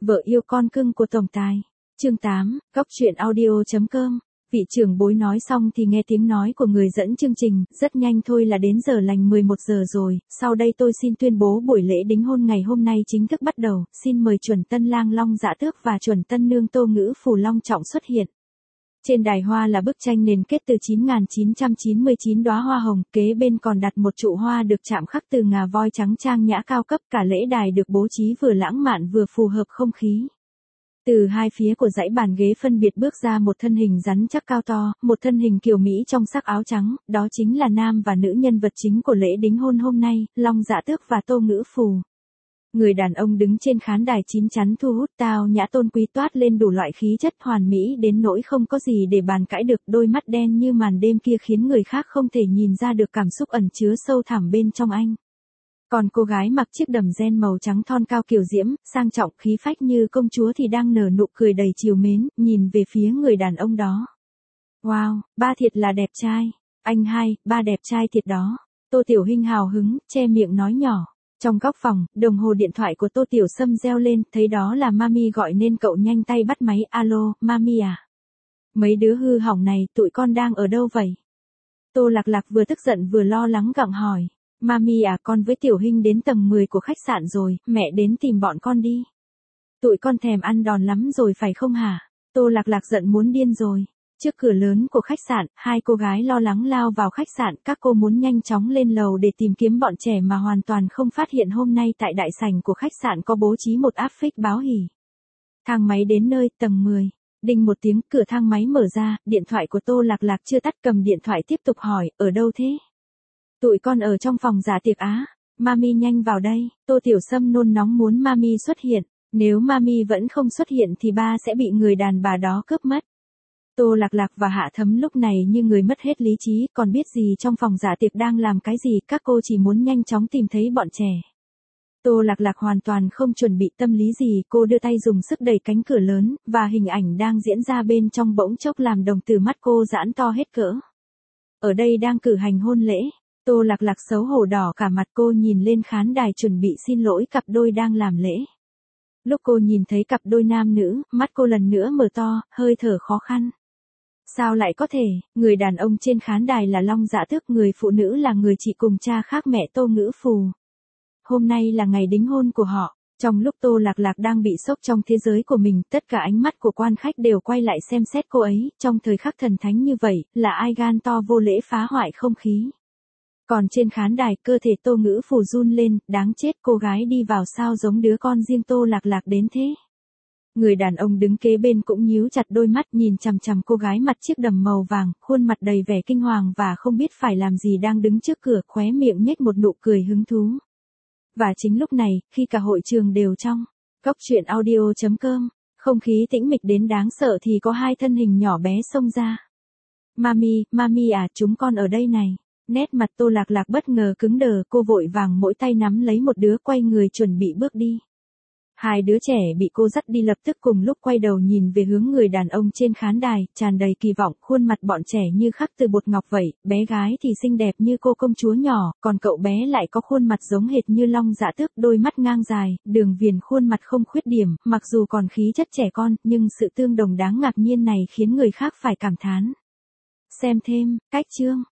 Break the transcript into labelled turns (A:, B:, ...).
A: Vợ yêu con cưng của tổng tài. Chương 8, Góc truyện audio.com. Vị trưởng bối nói xong thì nghe tiếng nói của người dẫn chương trình, rất nhanh thôi là đến giờ lành 11 giờ rồi, sau đây tôi xin tuyên bố buổi lễ đính hôn ngày hôm nay chính thức bắt đầu, xin mời chuẩn tân lang Long Dạ Tước và chuẩn tân nương Tô Ngữ Phù long trọng xuất hiện. Trên đài hoa là bức tranh nền kết từ 9.999 đóa hoa hồng, kế bên còn đặt một trụ hoa được chạm khắc từ ngà voi trắng trang nhã cao cấp, cả lễ đài được bố trí vừa lãng mạn vừa phù hợp không khí. Từ hai phía của dãy bàn ghế phân biệt bước ra một thân hình rắn chắc cao to, một thân hình kiều Mỹ trong sắc áo trắng, đó chính là nam và nữ nhân vật chính của lễ đính hôn hôm nay, Long Dạ Tước và Tô Ngữ Phù. Người đàn ông đứng trên khán đài chín chắn thu hút, tao nhã tôn quý, toát lên đủ loại khí chất hoàn mỹ đến nỗi không có gì để bàn cãi được, đôi mắt đen như màn đêm kia khiến người khác không thể nhìn ra được cảm xúc ẩn chứa sâu thẳm bên trong anh. Còn cô gái mặc chiếc đầm ren màu trắng thon cao kiều diễm, sang trọng khí phách như công chúa thì đang nở nụ cười đầy trìu mến, nhìn về phía người đàn ông đó. Wow, ba thiệt là đẹp trai. Anh hai, ba đẹp trai thiệt đó. Tô Tiểu Hinh hào hứng, che miệng nói nhỏ. Trong góc phòng, đồng hồ điện thoại của Tô Tiểu Sâm reo lên, thấy đó là Mami gọi nên cậu nhanh tay bắt máy. Alo, Mami à? Mấy đứa hư hỏng này, tụi con đang ở đâu vậy? Tô Lạc Lạc vừa tức giận vừa lo lắng gặng hỏi. Mami à, con với Tiểu Hinh đến tầng 10 của khách sạn rồi, mẹ đến tìm bọn con đi. Tụi con thèm ăn đòn lắm rồi phải không hả? Tô Lạc Lạc giận muốn điên rồi. Trước cửa lớn của khách sạn, hai cô gái lo lắng lao vào khách sạn, các cô muốn nhanh chóng lên lầu để tìm kiếm bọn trẻ mà hoàn toàn không phát hiện hôm nay tại đại sảnh của khách sạn có bố trí một áp phích báo hỉ. Thang máy đến nơi, tầng 10. Đinh một tiếng, cửa thang máy mở ra, điện thoại của Tô Lạc Lạc chưa tắt, cầm điện thoại tiếp tục hỏi, ở đâu thế? Tụi con ở trong phòng dạ tiệc á. Mami nhanh vào đây. Tô Tiểu Sâm nôn nóng muốn Mami xuất hiện. Nếu Mami vẫn không xuất hiện thì ba sẽ bị người đàn bà đó cướp mất. Tô Lạc Lạc và Hạ Thấm lúc này như người mất hết lý trí, còn biết gì trong phòng dạ tiệc đang làm cái gì, các cô chỉ muốn nhanh chóng tìm thấy bọn trẻ. Tô Lạc Lạc hoàn toàn không chuẩn bị tâm lý gì, cô đưa tay dùng sức đẩy cánh cửa lớn, và hình ảnh đang diễn ra bên trong bỗng chốc làm đồng tử mắt cô giãn to hết cỡ. Ở đây đang cử hành hôn lễ. Tô Lạc Lạc xấu hổ đỏ cả mặt, cô nhìn lên khán đài chuẩn bị xin lỗi cặp đôi đang làm lễ. Lúc cô nhìn thấy cặp đôi nam nữ, mắt cô lần nữa mở to, hơi thở khó khăn. Sao lại có thể, người đàn ông trên khán đài là Long Dạ Tước, người phụ nữ là người chị cùng cha khác mẹ Tô Ngữ Phù. Hôm nay là ngày đính hôn của họ. Trong lúc Tô Lạc Lạc đang bị sốc trong thế giới của mình, tất cả ánh mắt của quan khách đều quay lại xem xét cô ấy, trong thời khắc thần thánh như vậy, là ai gan to vô lễ phá hoại không khí. Còn trên khán đài, cơ thể Tô Ngữ Phù run lên, đáng chết, cô gái đi vào sao giống đứa con riêng Tô Lạc Lạc đến thế. Người đàn ông đứng kế bên cũng nhíu chặt đôi mắt nhìn chằm chằm cô gái mặc chiếc đầm màu vàng, khuôn mặt đầy vẻ kinh hoàng và không biết phải làm gì đang đứng trước cửa, khóe miệng nhếch một nụ cười hứng thú. Và chính lúc này, khi cả hội trường đều trong góc truyện audio.com, không khí tĩnh mịch đến đáng sợ thì có hai thân hình nhỏ bé xông ra. Mami à, chúng con ở đây này. Nét mặt Tô Lạc Lạc bất ngờ cứng đờ, cô vội vàng mỗi tay nắm lấy một đứa, quay người chuẩn bị bước đi. Hai đứa trẻ bị cô dắt đi lập tức cùng lúc quay đầu nhìn về hướng người đàn ông trên khán đài, tràn đầy kỳ vọng, khuôn mặt bọn trẻ như khắc từ bột ngọc vậy, bé gái thì xinh đẹp như cô công chúa nhỏ, còn cậu bé lại có khuôn mặt giống hệt như Long Dạ Tước, đôi mắt ngang dài, đường viền khuôn mặt không khuyết điểm, mặc dù còn khí chất trẻ con, nhưng sự tương đồng đáng ngạc nhiên này khiến người khác phải cảm thán. Xem thêm, cách chương.